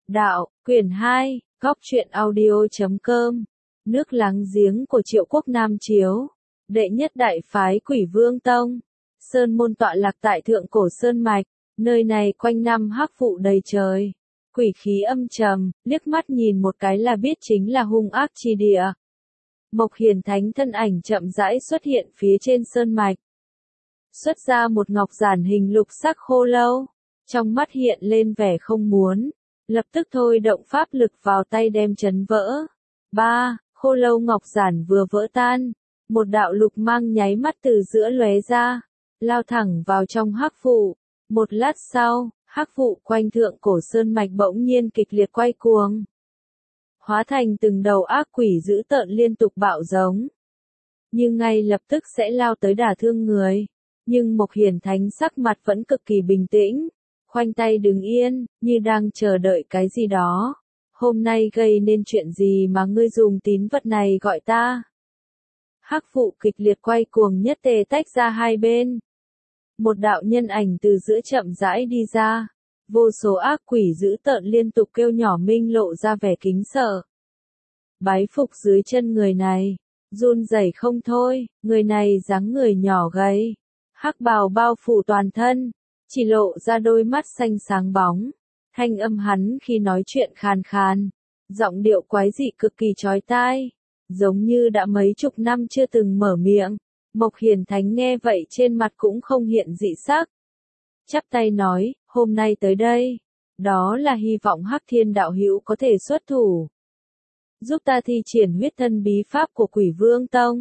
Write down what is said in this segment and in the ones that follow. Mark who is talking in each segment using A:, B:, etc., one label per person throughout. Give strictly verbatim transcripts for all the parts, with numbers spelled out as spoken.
A: Đạo, quyển hai, góc truyện audio.com. Nước láng giếng của Triệu Quốc Nam Chiếu. Đệ nhất đại phái Quỷ Vương Tông. Sơn môn tọa lạc tại thượng cổ sơn mạch, nơi này quanh năm hắc vụ đầy trời. Quỷ khí âm trầm, liếc mắt nhìn một cái là biết chính là hung ác chi địa. Mộc Hiền Thánh thân ảnh chậm rãi xuất hiện phía trên sơn mạch. Xuất ra một ngọc giản hình lục sắc khô lâu, trong mắt hiện lên vẻ không muốn, lập tức thôi động pháp lực vào tay đem chấn vỡ. Ba, khô lâu ngọc giản vừa vỡ tan, một đạo lục mang nháy mắt từ giữa lóe ra, lao thẳng vào trong hắc vụ. Một lát sau, hắc vụ quanh thượng cổ sơn mạch bỗng nhiên kịch liệt quay cuồng, hóa thành từng đầu ác quỷ dữ tợn liên tục bạo giống, nhưng ngay lập tức sẽ lao tới đả thương người. Nhưng Mộc Hiền Thánh sắc mặt vẫn cực kỳ bình tĩnh, khoanh tay đứng yên, như đang chờ đợi cái gì đó. Hôm nay gây nên chuyện gì mà ngươi dùng tín vật này gọi ta? Hắc vụ kịch liệt quay cuồng nhất tề tách ra hai bên. Một đạo nhân ảnh từ giữa chậm rãi đi ra. Vô số ác quỷ dữ tợn liên tục kêu nhỏ minh lộ ra vẻ kính sợ. Bái phục dưới chân người này, run rẩy không thôi, người này dáng người nhỏ gầy, hắc bào bao phủ toàn thân, chỉ lộ ra đôi mắt xanh sáng bóng. Thanh âm hắn khi nói chuyện khàn khàn, giọng điệu quái dị cực kỳ chói tai, giống như đã mấy chục năm chưa từng mở miệng. Mộc Hiền Thánh nghe vậy trên mặt cũng không hiện dị sắc. Chắp tay nói, hôm nay tới đây, đó là hy vọng Hắc Thiên đạo hữu có thể xuất thủ, giúp ta thi triển huyết thân bí pháp của Quỷ Vương Tông.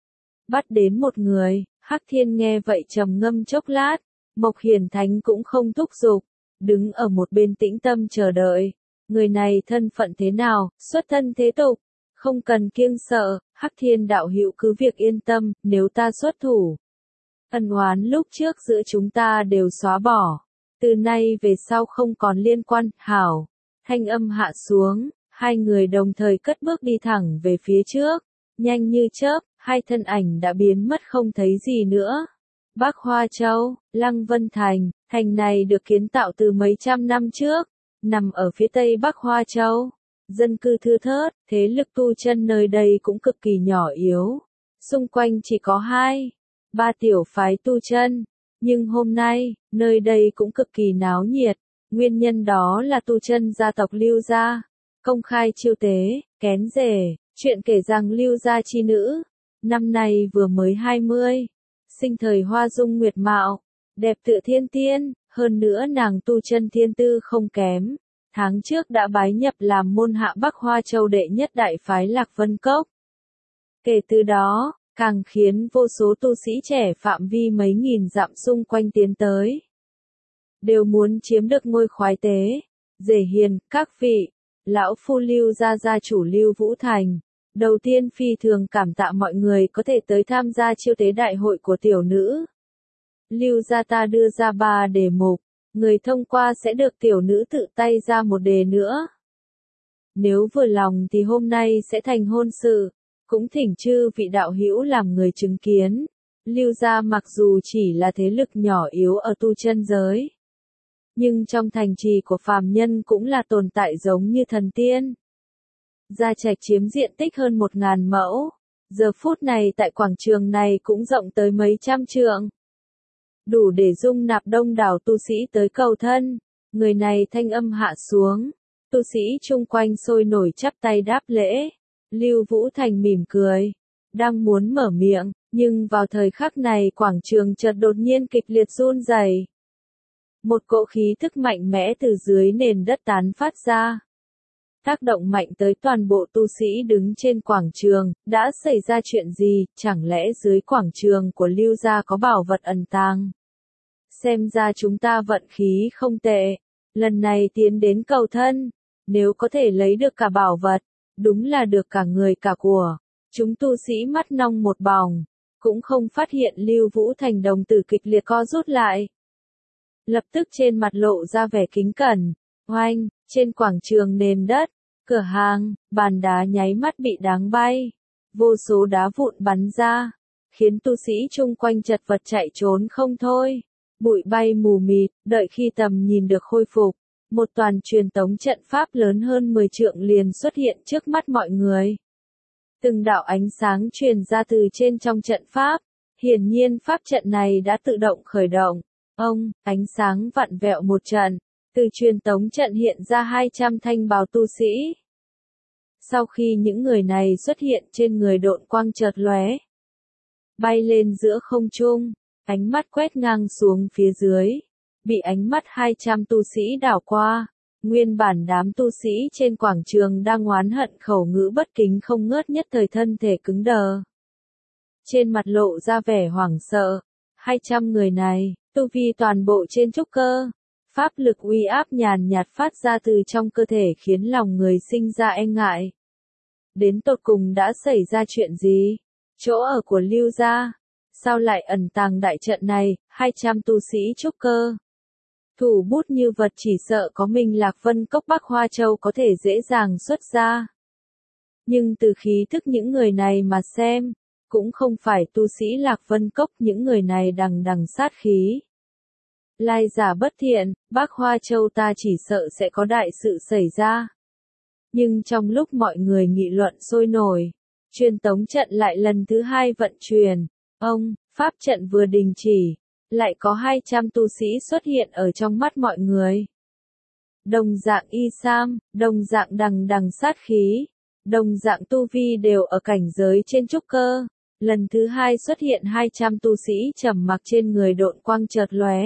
A: Bắt đến một người. Hắc Thiên nghe vậy trầm ngâm chốc lát, Mộc Hiền Thánh cũng không thúc giục, đứng ở một bên tĩnh tâm chờ đợi. Người này thân phận thế nào, xuất thân thế tục, không cần kiêng sợ. Hắc Thiên đạo hữu cứ việc yên tâm, nếu ta xuất thủ, ân oán lúc trước giữa chúng ta đều xóa bỏ, từ nay về sau không còn liên quan. Hảo. Thanh âm hạ xuống, hai người đồng thời cất bước đi thẳng về phía trước, nhanh như chớp, hai thân ảnh đã biến mất không thấy gì nữa. Bắc Hoa Châu, Lăng Vân Thành, thành này được kiến tạo từ mấy trăm năm trước, nằm ở phía tây Bắc Hoa Châu. Dân cư thưa thớt, thế lực tu chân nơi đây cũng cực kỳ nhỏ yếu. Xung quanh chỉ có hai, ba tiểu phái tu chân. Nhưng hôm nay, nơi đây cũng cực kỳ náo nhiệt. Nguyên nhân đó là tu chân gia tộc Lưu Gia công khai chiêu tế, kén rể. Chuyện kể rằng Lưu Gia chi nữ, năm nay vừa mới hai mươi, sinh thời hoa dung nguyệt mạo, đẹp tựa thiên tiên, hơn nữa nàng tu chân thiên tư không kém. Tháng trước đã bái nhập làm môn hạ Bắc Hoa Châu đệ nhất đại phái Lạc Vân Cốc. Kể từ đó, càng khiến vô số tu sĩ trẻ phạm vi mấy nghìn dặm xung quanh tiến tới, đều muốn chiếm được ngôi khoái tế. Rể hiền, các vị, lão phu Lưu Gia gia chủ Lưu Vũ Thành, đầu tiên phi thường cảm tạ mọi người có thể tới tham gia chiêu tế đại hội của tiểu nữ. Lưu Gia ta đưa ra ba đề mục, người thông qua sẽ được tiểu nữ tự tay ra một đề nữa. Nếu vừa lòng thì hôm nay sẽ thành hôn sự, cũng thỉnh chư vị đạo hữu làm người chứng kiến. Lưu Gia mặc dù chỉ là thế lực nhỏ yếu ở tu chân giới, nhưng trong thành trì của phàm nhân cũng là tồn tại giống như thần tiên. Gia trạch chiếm diện tích hơn một ngàn mẫu, giờ phút này tại quảng trường này cũng rộng tới mấy trăm trượng, đủ để dung nạp đông đảo tu sĩ tới cầu thân. Người này thanh âm hạ xuống, tu sĩ chung quanh sôi nổi chắp tay đáp lễ. Lưu Vũ Thành mỉm cười, đang muốn mở miệng, nhưng vào thời khắc này quảng trường chợt đột nhiên kịch liệt run rẩy. Một cỗ khí thức mạnh mẽ từ dưới nền đất tán phát ra, tác động mạnh tới toàn bộ tu sĩ đứng trên quảng trường. Đã xảy ra chuyện gì, chẳng lẽ dưới quảng trường của Lưu Gia có bảo vật ẩn tàng? Xem ra chúng ta vận khí không tệ, lần này tiến đến cầu thân, nếu có thể lấy được cả bảo vật, đúng là được cả người cả của. Chúng tu sĩ mắt nong một bòng, cũng không phát hiện Lưu Vũ Thành đồng tử kịch liệt co rút lại. Lập tức trên mặt lộ ra vẻ kính cẩn. Oanh, trên quảng trường nền đất, cửa hàng, bàn đá nháy mắt bị đáng bay. Vô số đá vụn bắn ra, khiến tu sĩ chung quanh chật vật chạy trốn không thôi. Bụi bay mù mịt, đợi khi tầm nhìn được khôi phục, một toàn truyền tống trận pháp lớn hơn mười trượng liền xuất hiện trước mắt mọi người. Từng đạo ánh sáng truyền ra từ trên trong trận pháp, hiển nhiên pháp trận này đã tự động khởi động. Ông, ánh sáng vặn vẹo một trận, từ truyền tống trận hiện ra hai trăm thanh bào tu sĩ. Sau khi những người này xuất hiện trên người độn quang chợt lóe, bay lên giữa không trung, ánh mắt quét ngang xuống phía dưới, bị ánh mắt hai trăm tu sĩ đảo qua. Nguyên bản đám tu sĩ trên quảng trường đang oán hận khẩu ngữ bất kính không ngớt nhất thời thân thể cứng đờ. Trên mặt lộ ra vẻ hoảng sợ, hai trăm người này, tu vi toàn bộ trên trúc cơ. Pháp lực uy áp nhàn nhạt phát ra từ trong cơ thể khiến lòng người sinh ra e ngại. Đến tột cùng đã xảy ra chuyện gì? Chỗ ở của Lưu gia, sao lại ẩn tàng đại trận này, hai trăm tu sĩ trúc cơ? Thủ bút như vật chỉ sợ có mình Lạc Vân Cốc Bắc Hoa Châu có thể dễ dàng xuất ra. Nhưng từ khí thức những người này mà xem, cũng không phải tu sĩ Lạc Vân Cốc, những người này đằng đằng sát khí. Lai giả bất thiện, Bắc Hoa Châu ta chỉ sợ sẽ có đại sự xảy ra. Nhưng trong lúc mọi người nghị luận sôi nổi, truyền tống trận lại lần thứ hai vận chuyển. Ông, pháp trận vừa đình chỉ, lại có hai trăm tu sĩ xuất hiện ở trong mắt mọi người. Đồng dạng y sam, đồng dạng đằng đằng sát khí, đồng dạng tu vi đều ở cảnh giới trên trúc cơ. Lần thứ hai xuất hiện hai trăm tu sĩ trầm mặc trên người độn quang chợt lóe,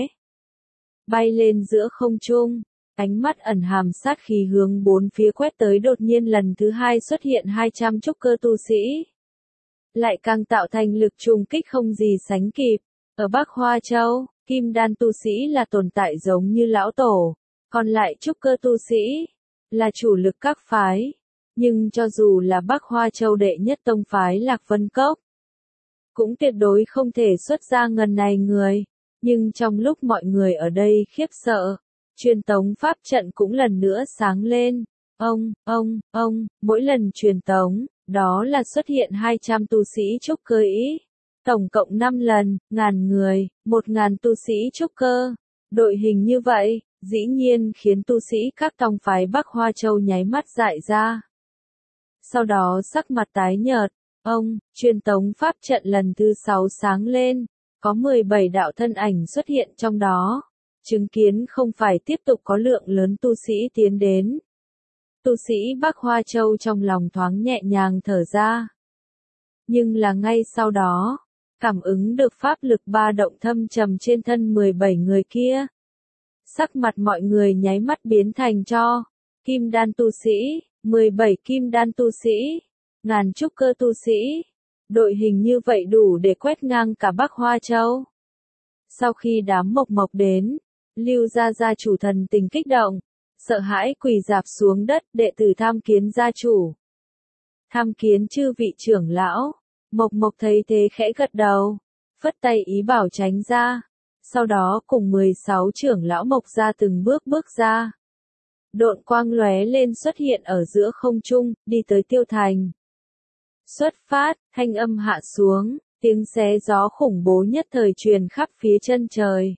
A: bay lên giữa không trung, ánh mắt ẩn hàm sát khí hướng bốn phía quét tới. Đột nhiên lần thứ hai xuất hiện hai trăm trúc cơ tu sĩ, lại càng tạo thành lực trùng kích không gì sánh kịp. Ở Bắc Hoa Châu, kim đan tu sĩ là tồn tại giống như lão tổ, còn lại trúc cơ tu sĩ là chủ lực các phái. Nhưng cho dù là Bắc Hoa Châu đệ nhất tông phái Lạc Vân Cốc, cũng tuyệt đối không thể xuất ra ngần này người. Nhưng trong lúc mọi người ở đây khiếp sợ, truyền tống pháp trận cũng lần nữa sáng lên. Ông, ông, ông, mỗi lần truyền tống, đó là xuất hiện hai trăm tu sĩ trúc cơ ý. Tổng cộng năm lần, ngàn người, một ngàn tu sĩ trúc cơ. Đội hình như vậy, dĩ nhiên khiến tu sĩ các tông phái Bắc Hoa Châu nháy mắt dại ra. Sau đó sắc mặt tái nhợt, ông, truyền tống pháp trận lần thứ sáu sáng lên, có mười bảy đạo thân ảnh xuất hiện trong đó. Chứng kiến không phải tiếp tục có lượng lớn tu sĩ tiến đến. Tu sĩ Bắc Hoa Châu trong lòng thoáng nhẹ nhàng thở ra. Nhưng là ngay sau đó, cảm ứng được pháp lực ba động thâm trầm trên thân mười bảy người kia. Sắc mặt mọi người nháy mắt biến thành tro. Kim đan tu sĩ, mười bảy kim đan tu sĩ, ngàn trúc cơ tu sĩ. Đội hình như vậy đủ để quét ngang cả Bắc Hoa Châu. Sau khi đám Mộc Mộc đến, Lưu gia gia chủ thần tình kích động, sợ hãi quỳ rạp xuống đất. Đệ tử tham kiến gia chủ. Tham kiến chư vị trưởng lão. Mộc Mộc thấy thế khẽ gật đầu, phất tay ý bảo tránh ra. Sau đó cùng mười sáu trưởng lão Mộc gia từng bước bước ra. Độn quang lóe lên xuất hiện ở giữa không trung, đi tới Tiêu Thành. Xuất phát, thanh âm hạ xuống, tiếng xé gió khủng bố nhất thời truyền khắp phía chân trời.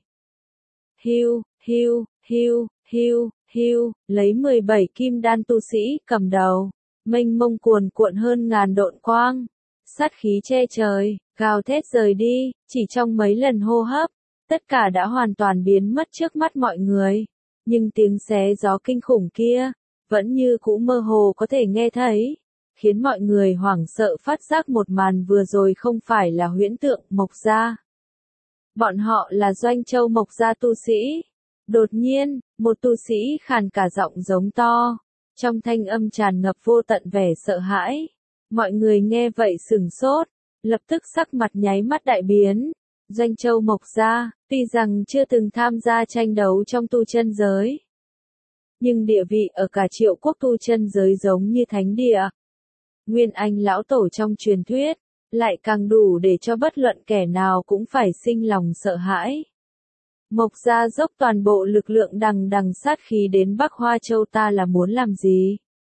A: Hiu, hiu, hiu, hiu, hiu, lấy mười bảy kim đan tu sĩ cầm đầu, mênh mông cuồn cuộn hơn ngàn độn quang, sát khí che trời, gào thét rời đi. Chỉ trong mấy lần hô hấp, tất cả đã hoàn toàn biến mất trước mắt mọi người. Nhưng tiếng xé gió kinh khủng kia, vẫn như cũ mơ hồ có thể nghe thấy, khiến mọi người hoảng sợ phát giác một màn vừa rồi không phải là huyễn tượng. Mộc gia. Bọn họ là Doanh Châu Mộc gia tu sĩ. Đột nhiên, một tu sĩ khàn cả giọng giống to, trong thanh âm tràn ngập vô tận vẻ sợ hãi. Mọi người nghe vậy sửng sốt, lập tức sắc mặt nháy mắt đại biến. Doanh Châu Mộc gia, tuy rằng chưa từng tham gia tranh đấu trong tu chân giới, nhưng địa vị ở cả Triệu Quốc tu chân giới giống như thánh địa. Nguyên Anh lão tổ trong truyền thuyết, lại càng đủ để cho bất luận kẻ nào cũng phải sinh lòng sợ hãi. Mộc gia dốc toàn bộ lực lượng đằng đằng sát khí đến Bắc Hoa Châu ta là muốn làm gì?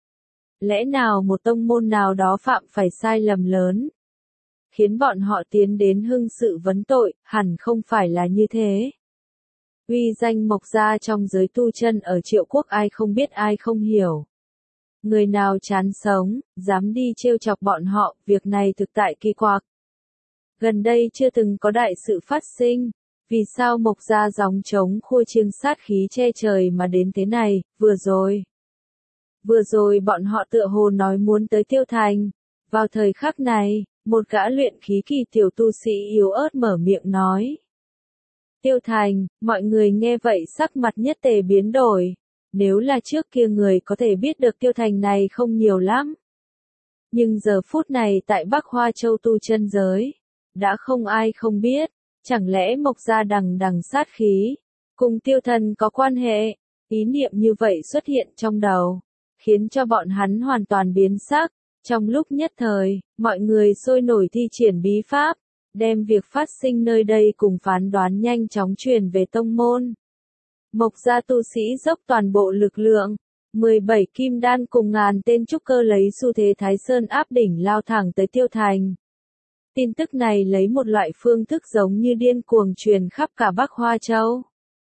A: Lẽ nào một tông môn nào đó phạm phải sai lầm lớn, khiến bọn họ tiến đến hưng sự vấn tội? Hẳn không phải là như thế. Uy danh Mộc gia trong giới tu chân ở Triệu Quốc ai không biết ai không hiểu. Người nào chán sống, dám đi trêu chọc bọn họ, việc này thực tại kỳ quặc. Gần đây chưa từng có đại sự phát sinh, vì sao Mộc gia gióng trống khua chiêng sát khí che trời mà đến thế này, vừa rồi. Vừa rồi bọn họ tựa hồ nói muốn tới Tiêu Thành. Vào thời khắc này, một gã luyện khí kỳ tiểu tu sĩ yếu ớt mở miệng nói. Tiêu Thành, mọi người nghe vậy sắc mặt nhất tề biến đổi. Nếu là trước kia người có thể biết được Tiêu Thành này không nhiều lắm. Nhưng giờ phút này tại Bắc Hoa Châu tu chân giới, đã không ai không biết, chẳng lẽ Mộc gia đằng đằng sát khí, cùng Tiêu Thần có quan hệ, ý niệm như vậy xuất hiện trong đầu, khiến cho bọn hắn hoàn toàn biến sắc, trong lúc nhất thời, mọi người sôi nổi thi triển bí pháp, đem việc phát sinh nơi đây cùng phán đoán nhanh chóng truyền về tông môn. Mộc gia tu sĩ dốc toàn bộ lực lượng, mười bảy kim đan cùng ngàn tên trúc cơ lấy xu thế Thái Sơn áp đỉnh lao thẳng tới Tiêu Thành. Tin tức này lấy một loại phương thức giống như điên cuồng truyền khắp cả Bắc Hoa Châu.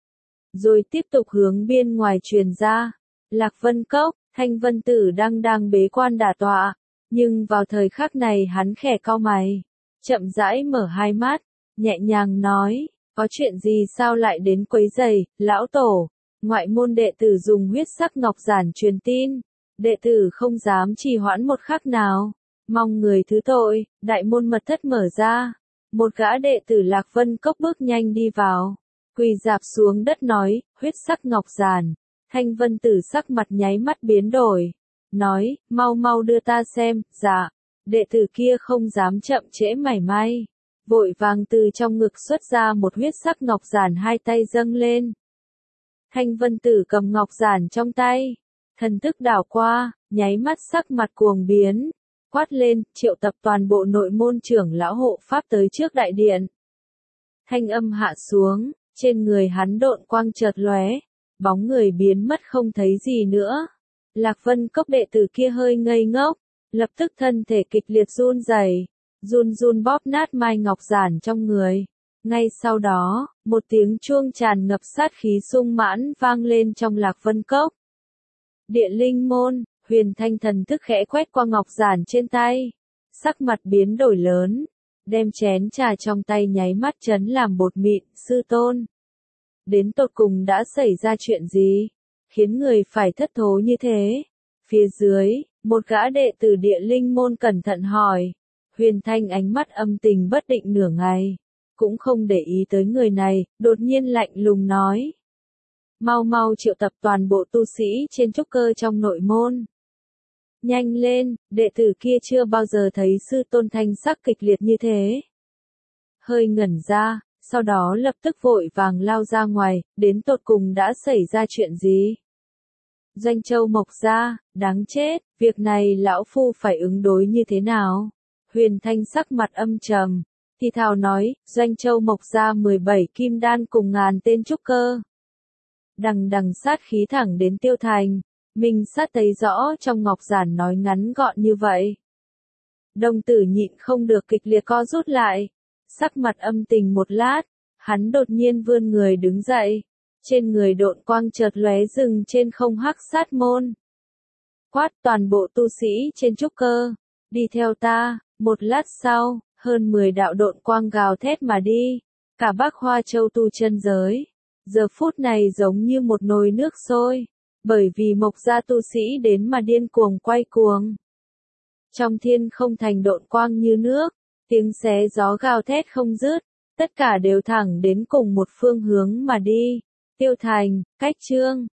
A: Rồi tiếp tục hướng biên ngoài truyền ra. Lạc Vân Cốc, Thanh Vân Tử đang đang bế quan đả tọa, nhưng vào thời khắc này hắn khẽ cau mày, chậm rãi mở hai mắt, nhẹ nhàng nói, có chuyện gì sao lại đến quấy rầy, lão tổ, ngoại môn đệ tử dùng huyết sắc ngọc giản truyền tin, đệ tử không dám trì hoãn một khắc nào. Mong người thứ tội, đại môn mật thất mở ra. Một gã đệ tử Lạc Vân Cốc bước nhanh đi vào. Quỳ dạp xuống đất nói, huyết sắc ngọc giản. Thanh Vân Tử sắc mặt nháy mắt biến đổi. Nói, mau mau đưa ta xem, dạ. Đệ tử kia không dám chậm trễ mảy may. Vội vàng từ trong ngực xuất ra một huyết sắc ngọc giản hai tay dâng lên. Thanh Vân Tử cầm ngọc giản trong tay. Thần thức đảo qua, nháy mắt sắc mặt cuồng biến. Quát lên, triệu tập toàn bộ nội môn trưởng lão hộ pháp tới trước đại điện. Thanh âm hạ xuống, trên người hắn độn quang chợt lóe, bóng người biến mất không thấy gì nữa. Lạc Vân Cốc đệ tử kia hơi ngây ngốc, lập tức thân thể kịch liệt run rẩy, run run bóp nát mai ngọc giản trong người. Ngay sau đó, một tiếng chuông tràn ngập sát khí sung mãn vang lên trong Lạc Vân Cốc. Địa linh môn. Huyền Thanh thần thức khẽ quét qua ngọc giản trên tay, sắc mặt biến đổi lớn, đem chén trà trong tay nháy mắt chấn làm bột mịn, sư tôn. Đến tột cùng đã xảy ra chuyện gì, khiến người phải thất thố như thế? Phía dưới, một gã đệ tử địa linh môn cẩn thận hỏi, Huyền Thanh ánh mắt âm tình bất định nửa ngày, cũng không để ý tới người này, đột nhiên lạnh lùng nói. Mau mau triệu tập toàn bộ tu sĩ trên trúc cơ trong nội môn. Nhanh lên, đệ tử kia chưa bao giờ thấy sư tôn thanh sắc kịch liệt như thế. Hơi ngẩn ra, sau đó lập tức vội vàng lao ra ngoài, đến tột cùng đã xảy ra chuyện gì? Doanh Châu Mộc gia, đáng chết, việc này lão phu phải ứng đối như thế nào? Huyền Thanh sắc mặt âm trầm, thì thào nói, Doanh Châu Mộc gia mười bảy kim đan cùng ngàn tên trúc cơ. Đằng đằng sát khí thẳng đến Tiêu Thành. Minh sát thấy rõ trong ngọc giản nói ngắn gọn như vậy. Đồng tử nhịn không được kịch liệt co rút lại. Sắc mặt âm tình một lát, hắn đột nhiên vươn người đứng dậy. Trên người độn quang chợt lóe dừng trên không hắc sát môn. Quát toàn bộ tu sĩ trên trúc cơ. Đi theo ta, một lát sau, hơn mười đạo độn quang gào thét mà đi. Cả Bắc Hoa Châu tu chân giới. Giờ phút này giống như một nồi nước sôi. Bởi vì Mộc gia tu sĩ đến mà điên cuồng quay cuồng. Trong thiên không thành độn quang như nước, tiếng xé gió gào thét không dứt, tất cả đều thẳng đến cùng một phương hướng mà đi. Tiêu Thành, cách chương.